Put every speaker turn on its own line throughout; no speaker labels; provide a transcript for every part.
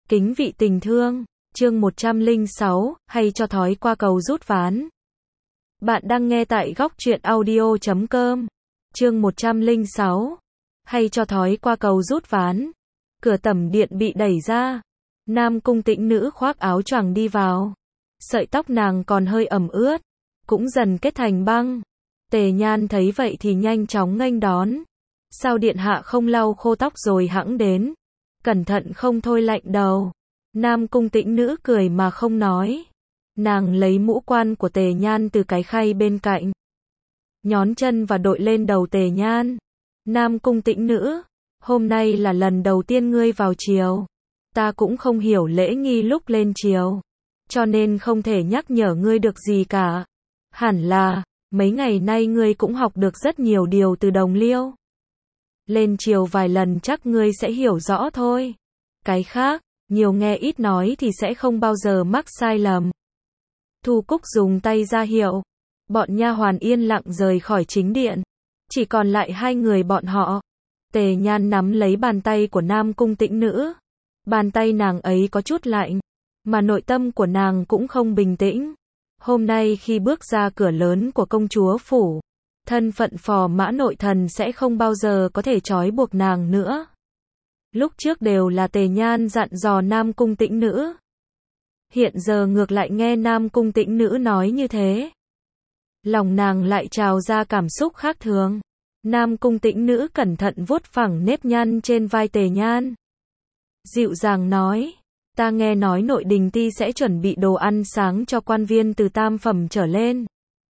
Kính vị tình thương, chương 106, hay cho thói qua cầu rút ván. Bạn đang nghe tại góc truyện audio.com. Chương 106, hay cho thói qua cầu rút ván. Cửa tẩm điện bị đẩy ra. Nam cung tĩnh nữ khoác áo choàng đi vào. Sợi tóc nàng còn hơi ẩm ướt, cũng dần kết thành băng. Tề Nhan thấy vậy thì nhanh chóng nghênh đón. Sao điện hạ không lau khô tóc rồi hẵng đến? Cẩn thận không thôi lạnh đầu. Nam cung tĩnh nữ cười mà không nói. Nàng lấy mũ quan của Tề Nhan từ cái khay bên cạnh, nhón chân và đội lên đầu Tề Nhan. Nam cung tĩnh nữ, hôm nay là lần đầu tiên ngươi vào triều. Ta cũng không hiểu lễ nghi lúc lên triều, cho nên không thể nhắc nhở ngươi được gì cả. Hẳn là, mấy ngày nay ngươi cũng học được rất nhiều điều từ Đồng Liêu. Lên triều vài lần chắc ngươi sẽ hiểu rõ thôi. Cái khác, nhiều nghe ít nói thì sẽ không bao giờ mắc sai lầm. Thu Cúc dùng tay ra hiệu. Bọn nha hoàn yên lặng rời khỏi chính điện. Chỉ còn lại hai người bọn họ. Tề Nhan nắm lấy bàn tay của Nam cung tĩnh nữ. Bàn tay nàng ấy có chút lạnh, mà nội tâm của nàng cũng không bình tĩnh. Hôm nay khi bước ra cửa lớn của công chúa phủ, thân phận phò mã nội thần sẽ không bao giờ có thể trói buộc nàng nữa. Lúc trước đều là Tề Nhan dặn dò Nam cung tĩnh nữ. Hiện giờ ngược lại nghe Nam cung tĩnh nữ nói như thế. Lòng nàng lại trào ra cảm xúc khác thường. Nam cung tĩnh nữ cẩn thận vuốt phẳng nếp nhăn trên vai Tề Nhan. Dịu dàng nói, ta nghe nói nội đình ti sẽ chuẩn bị đồ ăn sáng cho quan viên từ tam phẩm trở lên.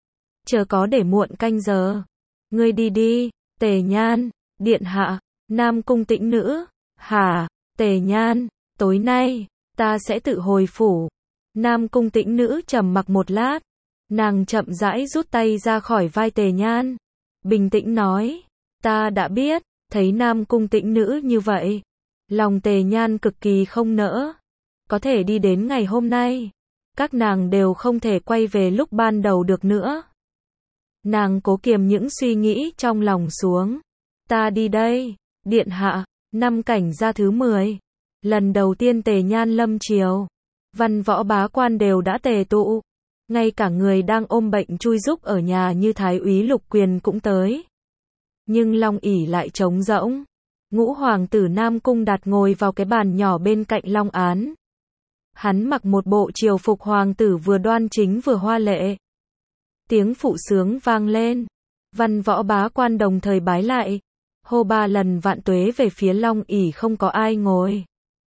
Chờ có để muộn canh giờ. Ngươi đi đi. Tề Nhan, điện hạ. Nam cung tĩnh nữ, hả? Tề Nhan, tối nay, ta sẽ tự hồi phủ. Nam cung tĩnh nữ trầm mặc một lát. Nàng chậm rãi rút tay ra khỏi vai Tề Nhan. Bình tĩnh nói, ta đã biết. Thấy Nam cung tĩnh nữ như vậy, lòng Tề Nhan cực kỳ không nỡ. Có thể đi đến ngày hôm nay, các nàng đều không thể quay về lúc ban đầu được nữa. Nàng cố kiềm những suy nghĩ trong lòng xuống. Ta đi đây, điện hạ. Năm cảnh gia thứ 10. Lần đầu tiên Tề Nhan lâm triều, văn võ bá quan đều đã tề tụ. Ngay cả người đang ôm bệnh chui rúc ở nhà như Thái úy Lục Quyền cũng tới. Nhưng Long ỷ lại trống rỗng. Ngũ hoàng tử Nam cung Đạt ngồi vào cái bàn nhỏ bên cạnh Long án. Hắn mặc một bộ triều phục hoàng tử vừa đoan chính vừa hoa lệ. Tiếng phụ sướng vang lên. Văn võ bá quan đồng thời bái lại, hô 3 lần vạn tuế về phía Long ỷ không có ai ngồi.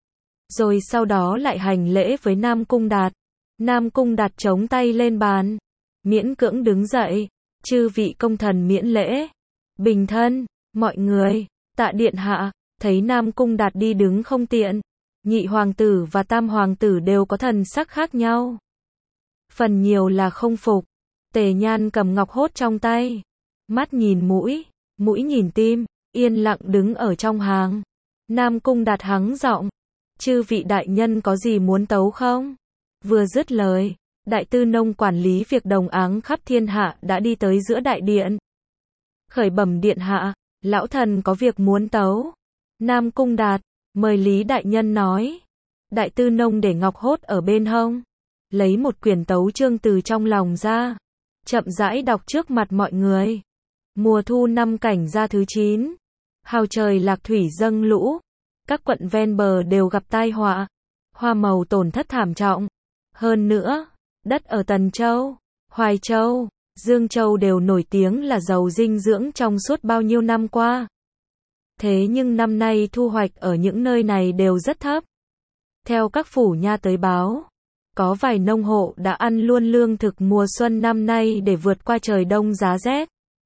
Rồi sau đó lại hành lễ với Nam cung Đạt. Nam cung Đạt chống tay lên bàn, miễn cưỡng đứng dậy. Chư vị công thần miễn lễ. Bình thân, mọi người. Tạ điện hạ. Thấy Nam cung Đạt đi đứng không tiện, nhị hoàng tử và tam hoàng tử đều có thần sắc khác nhau. Phần nhiều là không phục. Tề Nhan cầm ngọc hốt trong tay, mắt nhìn mũi, mũi nhìn tim, yên lặng đứng ở trong hàng. Nam cung Đạt hắng giọng, chư vị đại nhân có gì muốn tấu không? Vừa dứt lời, đại tư nông quản lý việc đồng áng khắp thiên hạ đã đi tới giữa đại điện. Khởi bẩm điện hạ, lão thần có việc muốn tấu. Nam cung Đạt, mời Lý đại nhân nói. Đại tư nông để ngọc hốt ở bên hông, lấy một quyển tấu chương từ trong lòng ra, chậm rãi đọc trước mặt mọi người. Mùa thu năm cảnh gia thứ 9. Hào trời lạc thủy dâng lũ. Các quận ven bờ đều gặp tai họa. Hoa màu tổn thất thảm trọng. Hơn nữa, đất ở Tần Châu, Hoài Châu, Dương Châu đều nổi tiếng là giàu dinh dưỡng trong suốt bao nhiêu năm qua. Thế nhưng năm nay thu hoạch ở những nơi này đều rất thấp. Theo các phủ nha tới báo, có vài nông hộ đã ăn luôn lương thực mùa xuân năm nay để vượt qua trời đông giá rét.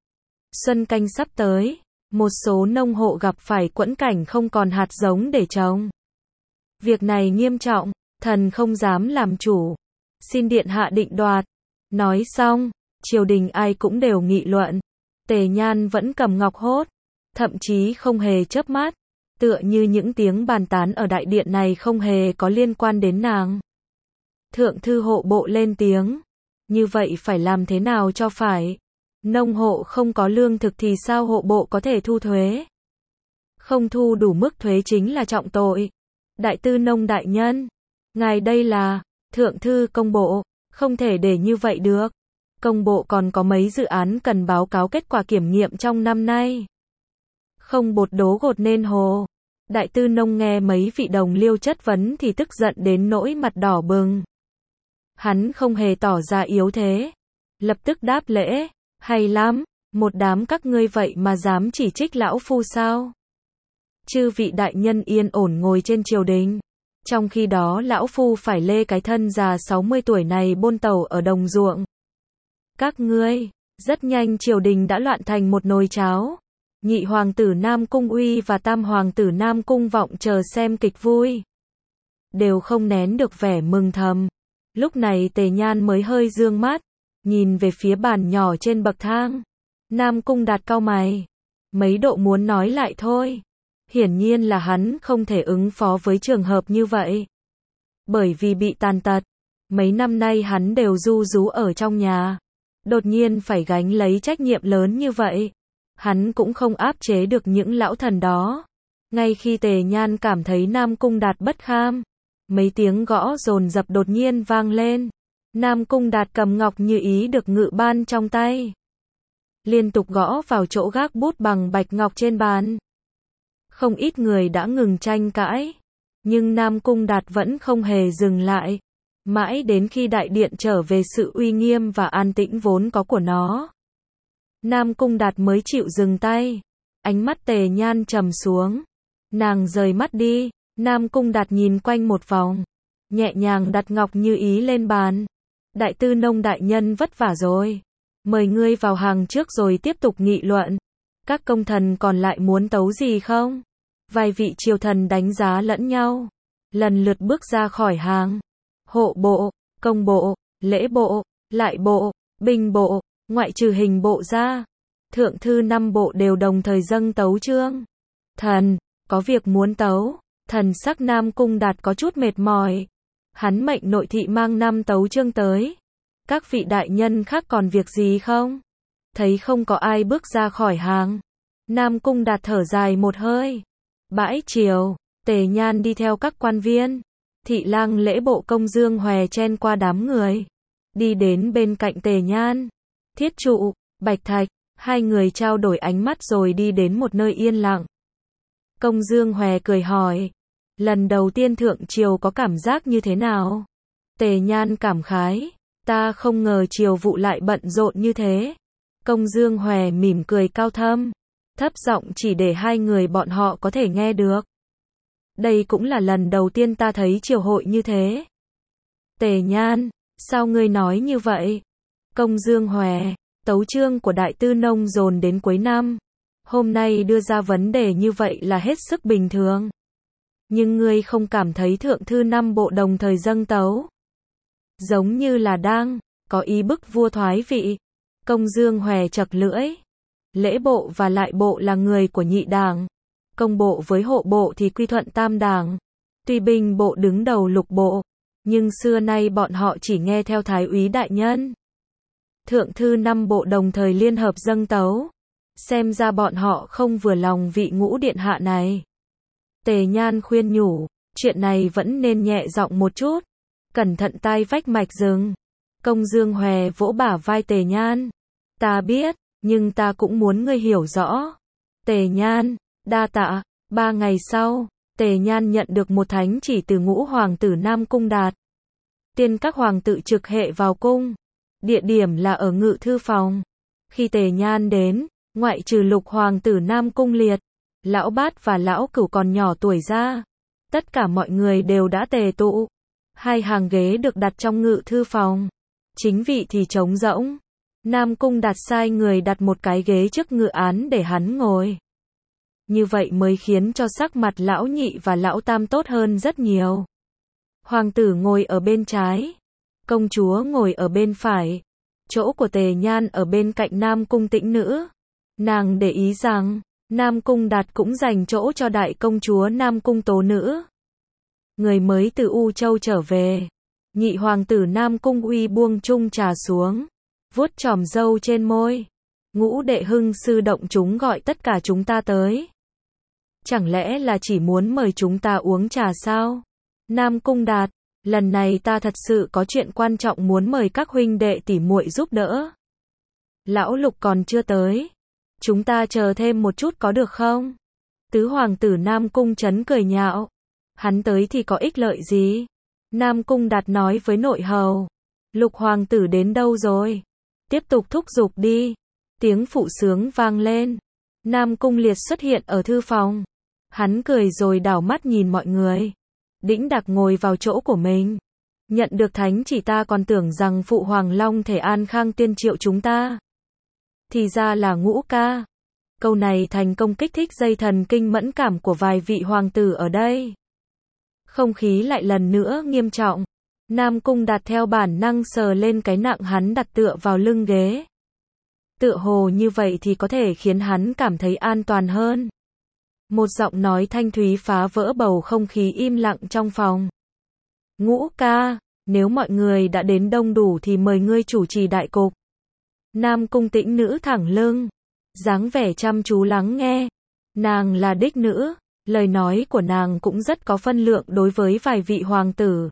Xuân canh sắp tới, một số nông hộ gặp phải quẫn cảnh không còn hạt giống để trồng. Việc này nghiêm trọng, thần không dám làm chủ. Xin điện hạ định đoạt. Nói xong, triều đình ai cũng đều nghị luận. Tề Nhan vẫn cầm ngọc hốt, thậm chí không hề chớp mắt, tựa như những tiếng bàn tán ở đại điện này không hề có liên quan đến nàng. Thượng thư hộ bộ lên tiếng, như vậy phải làm thế nào cho phải? Nông hộ không có lương thực thì sao hộ bộ có thể thu thuế? Không thu đủ mức thuế chính là trọng tội. Đại tư nông đại nhân, ngài đây là, thượng thư công bộ, không thể để như vậy được. Công bộ còn có mấy dự án cần báo cáo kết quả kiểm nghiệm trong năm nay. Không bột đố gột nên hồ. Đại tư nông nghe mấy vị đồng liêu chất vấn thì tức giận đến nỗi mặt đỏ bừng. Hắn không hề tỏ ra yếu thế. Lập tức đáp lễ, hay lắm, một đám các ngươi vậy mà dám chỉ trích lão phu sao? Chư vị đại nhân yên ổn ngồi trên triều đình. Trong khi đó lão phu phải lê cái thân già 60 tuổi này bôn tàu ở đồng ruộng. Các ngươi, rất nhanh triều đình đã loạn thành một nồi cháo. Nhị hoàng tử Nam Cung Uy và tam hoàng tử Nam Cung Vọng chờ xem kịch vui. Đều không nén được vẻ mừng thầm. Lúc này Tề Nhan mới hơi dương mắt, nhìn về phía bàn nhỏ trên bậc thang. Nam Cung Đạt cau mày. Mấy độ muốn nói lại thôi. Hiển nhiên là hắn không thể ứng phó với trường hợp như vậy. Bởi vì bị tàn tật, mấy năm nay hắn đều ru rú ở trong nhà. Đột nhiên phải gánh lấy trách nhiệm lớn như vậy. Hắn cũng không áp chế được những lão thần đó. Ngay khi Tề Nhan cảm thấy Nam Cung Đạt bất kham, mấy tiếng gõ dồn dập đột nhiên vang lên. Nam Cung Đạt cầm ngọc như ý được ngự ban trong tay. Liên tục gõ vào chỗ gác bút bằng bạch ngọc trên bàn. Không ít người đã ngừng tranh cãi. Nhưng Nam Cung Đạt vẫn không hề dừng lại. Mãi đến khi đại điện trở về sự uy nghiêm và an tĩnh vốn có của nó. Nam Cung Đạt mới chịu dừng tay. Ánh mắt Tề Nhan trầm xuống. Nàng rời mắt đi. Nam Cung Đạt nhìn quanh một vòng. Nhẹ nhàng đặt ngọc như ý lên bàn. Đại tư nông đại nhân vất vả rồi. Mời ngươi vào hàng trước rồi tiếp tục nghị luận. Các công thần còn lại muốn tấu gì không? Vài vị triều thần đánh giá lẫn nhau. Lần lượt bước ra khỏi hàng. Hộ bộ, công bộ, lễ bộ, lại bộ, binh bộ, ngoại trừ hình bộ ra. Thượng thư 5 bộ đều đồng thời dâng tấu chương. Thần, có việc muốn tấu. Thần sắc Nam Cung Đạt có chút mệt mỏi. Hắn mệnh nội thị mang 5 tấu chương tới. Các vị đại nhân khác còn việc gì không? Thấy không có ai bước ra khỏi hàng. Nam Cung Đạt thở dài một hơi. Bãi triều, Tề Nhan đi theo các quan viên. Thị lang lễ bộ Công Dương Hòe chen qua đám người. Đi đến bên cạnh Tề Nhan. Thiết Trụ, Bạch Thạch, hai người trao đổi ánh mắt rồi đi đến một nơi yên lặng. Công Dương Hòe cười hỏi. Lần đầu tiên thượng triều có cảm giác như thế nào? Tề Nhan cảm khái. Ta không ngờ triều vụ lại bận rộn như thế. Công Dương Hòe mỉm cười cao thâm. Thấp giọng chỉ để hai người bọn họ có thể nghe được. Đây cũng là lần đầu tiên ta thấy triều hội như thế. Tề Nhan, sao ngươi nói như vậy? Công Dương Hòe, tấu chương của đại tư nông dồn đến cuối năm. Hôm nay đưa ra vấn đề như vậy là hết sức bình thường. Nhưng ngươi không cảm thấy thượng thư 5 bộ đồng thời dâng tấu? Giống như là đang có ý bức vua thoái vị. Công Dương Hòe chật lưỡi. Lễ bộ và lại bộ là người của nhị đảng. Công bộ với hộ bộ thì quy thuận tam đảng. Tuy binh bộ đứng đầu lục bộ, nhưng xưa nay bọn họ chỉ nghe theo thái úy đại nhân. Thượng thư 5 bộ đồng thời liên hợp dâng tấu. Xem ra bọn họ không vừa lòng vị ngũ điện hạ này. Tề Nhan khuyên nhủ, chuyện này vẫn nên nhẹ giọng một chút. Cẩn thận tai vách mạch rừng. Công Dương Hòe vỗ bả vai Tề Nhan. Ta biết, nhưng ta cũng muốn ngươi hiểu rõ. Tề Nhan, đa tạ. 3 ngày sau, Tề Nhan nhận được một thánh chỉ từ ngũ hoàng tử Nam Cung Đạt. Tiên các hoàng tử trực hệ vào cung. Địa điểm là ở ngự thư phòng. Khi Tề Nhan đến, ngoại trừ lục hoàng tử Nam Cung Liệt, lão bát và lão cửu còn nhỏ tuổi ra. Tất cả mọi người đều đã tề tụ. 2 hàng ghế được đặt trong ngự thư phòng. Chính vị thì trống rỗng. Nam Cung Đạt sai người đặt một cái ghế trước ngự án để hắn ngồi. Như vậy mới khiến cho sắc mặt lão nhị và lão tam tốt hơn rất nhiều. Hoàng tử ngồi ở bên trái. Công chúa ngồi ở bên phải. Chỗ của Tề Nhan ở bên cạnh Nam Cung Tĩnh Nữ. Nàng để ý rằng, Nam Cung Đạt cũng dành chỗ cho đại công chúa Nam Cung Tố Nữ. Người mới từ U Châu trở về. Nhị hoàng tử Nam Cung Uy buông chung trà xuống. Vuốt chòm râu trên môi. Ngũ đệ hưng sư động chúng gọi tất cả chúng ta tới. Chẳng lẽ là chỉ muốn mời chúng ta uống trà sao? Nam Cung Đạt, lần này ta thật sự có chuyện quan trọng muốn mời các huynh đệ tỷ muội giúp đỡ. Lão Lục còn chưa tới. Chúng ta chờ thêm một chút có được không? Tứ hoàng tử Nam Cung Trấn cười nhạo. Hắn tới thì có ích lợi gì? Nam Cung Đạt nói với nội hầu. Lục hoàng tử đến đâu rồi? Tiếp tục thúc giục đi. Tiếng phụ sướng vang lên. Nam Cung Liệt xuất hiện ở thư phòng. Hắn cười rồi đảo mắt nhìn mọi người. Đĩnh đạc ngồi vào chỗ của mình. Nhận được thánh chỉ ta còn tưởng rằng phụ hoàng long thể an khang tiên triệu chúng ta. Thì ra là Ngũ ca. Câu này thành công kích thích dây thần kinh mẫn cảm của vài vị hoàng tử ở đây. Không khí lại lần nữa nghiêm trọng. Nam Cung Đạt theo bản năng sờ lên cái nặng hắn đặt tựa vào lưng ghế. Tựa hồ như vậy thì có thể khiến hắn cảm thấy an toàn hơn. Một giọng nói thanh thúy phá vỡ bầu không khí im lặng trong phòng. Ngũ ca, nếu mọi người đã đến đông đủ thì mời ngươi chủ trì đại cục. Nam Cung Tĩnh Nữ thẳng lưng, dáng vẻ chăm chú lắng nghe. Nàng là đích nữ, lời nói của nàng cũng rất có phân lượng đối với vài vị hoàng tử.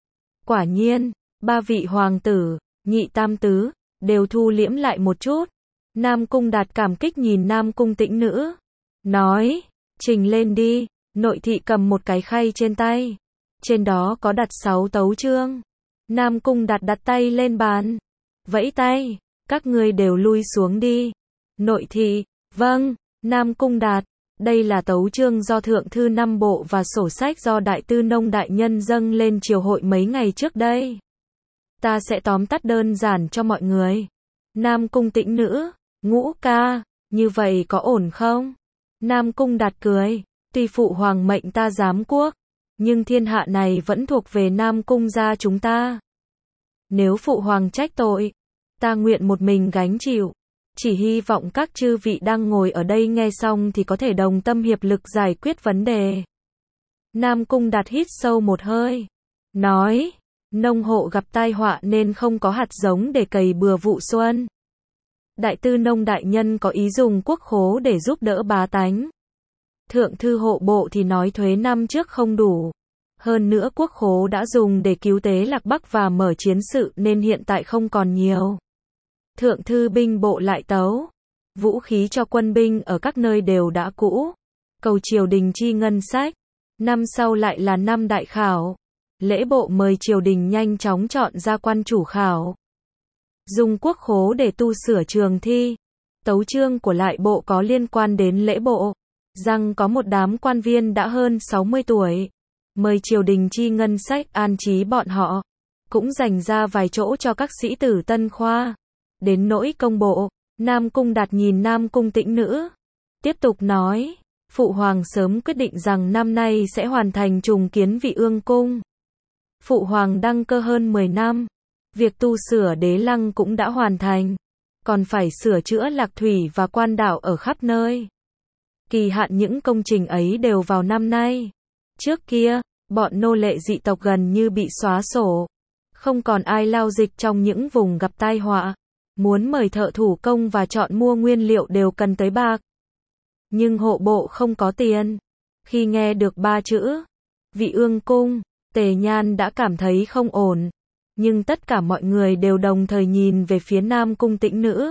Quả nhiên, ba vị hoàng tử, nhị tam tứ, đều thu liễm lại một chút. Nam Cung Đạt cảm kích nhìn Nam Cung Tĩnh Nữ, nói, trình lên đi. Nội thị cầm một cái khay trên tay, trên đó có đặt 6 tấu chương. Nam Cung Đạt đặt tay lên bàn, vẫy tay, các ngươi đều lui xuống đi. Nội thị, vâng. Nam Cung Đạt, đây là tấu chương do thượng thư 5 bộ và sổ sách do đại tư nông đại nhân dâng lên triều hội mấy ngày trước đây. Ta sẽ tóm tắt đơn giản cho mọi người. Nam Cung Tĩnh Nữ, Ngũ ca, như vậy có ổn không? Nam Cung Đạt cười, tuy phụ hoàng mệnh ta giám quốc, nhưng thiên hạ này vẫn thuộc về Nam Cung gia chúng ta. Nếu phụ hoàng trách tội, ta nguyện một mình gánh chịu. Chỉ hy vọng các chư vị đang ngồi ở đây nghe xong thì có thể đồng tâm hiệp lực giải quyết vấn đề. Nam Cung Đạt hít sâu một hơi, nói, nông hộ gặp tai họa nên không có hạt giống để cày bừa vụ xuân. Đại tư nông đại nhân có ý dùng quốc khố để giúp đỡ bá tánh. Thượng thư hộ bộ thì nói thuế năm trước không đủ. Hơn nữa quốc khố đã dùng để cứu tế Lạc Bắc và mở chiến sự nên hiện tại không còn nhiều. Thượng thư binh bộ lại tấu. Vũ khí cho quân binh ở các nơi đều đã cũ. Cầu triều đình chi ngân sách. Năm sau lại là năm đại khảo. Lễ bộ mời triều đình nhanh chóng chọn ra quan chủ khảo. Dùng quốc khố để tu sửa trường thi. Tấu chương của lại bộ có liên quan đến lễ bộ. Rằng có một đám quan viên đã hơn 60 tuổi. Mời triều đình chi ngân sách an trí bọn họ. Cũng dành ra vài chỗ cho các sĩ tử tân khoa. Đến nỗi công bộ, Nam Cung Đạt nhìn Nam Cung Tĩnh Nữ. Tiếp tục nói, phụ hoàng sớm quyết định rằng năm nay sẽ hoàn thành trùng kiến Vị Ương Cung. Phụ hoàng đăng cơ hơn 10 năm. Việc tu sửa đế lăng cũng đã hoàn thành. Còn phải sửa chữa lạc thủy và quan đảo ở khắp nơi. Kỳ hạn những công trình ấy đều vào năm nay. Trước kia, bọn nô lệ dị tộc gần như bị xóa sổ. Không còn ai lao dịch trong những vùng gặp tai họa. Muốn mời thợ thủ công và chọn mua nguyên liệu đều cần tới bạc. Nhưng hộ bộ không có tiền. Khi nghe được 3 chữ Vị Ương Cung, Tề Nhan đã cảm thấy không ổn. Nhưng tất cả mọi người đều đồng thời nhìn về phía Nam Cung Tĩnh Nữ.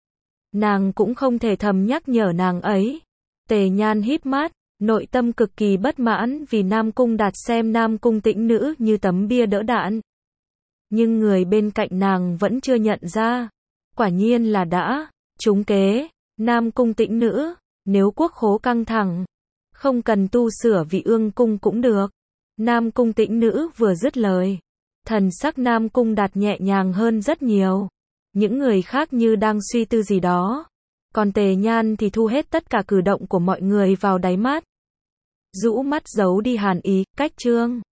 Nàng cũng không thể thầm nhắc nhở nàng ấy. Tề Nhan híp mắt, nội tâm cực kỳ bất mãn vì Nam Cung Đạt xem Nam Cung Tĩnh Nữ như tấm bia đỡ đạn. Nhưng người bên cạnh nàng vẫn chưa nhận ra. Quả nhiên là đã trúng kế. Nam Cung Tĩnh Nữ, nếu quốc khố căng thẳng, không cần tu sửa Vị Ương Cung cũng được. Nam Cung Tĩnh Nữ vừa dứt lời, thần sắc Nam Cung Đạt nhẹ nhàng hơn rất nhiều. Những người khác như đang suy tư gì đó. Còn Tề Nhan thì thu hết tất cả cử động của mọi người vào đáy mắt. Rũ mắt giấu đi hàn ý, cách chương.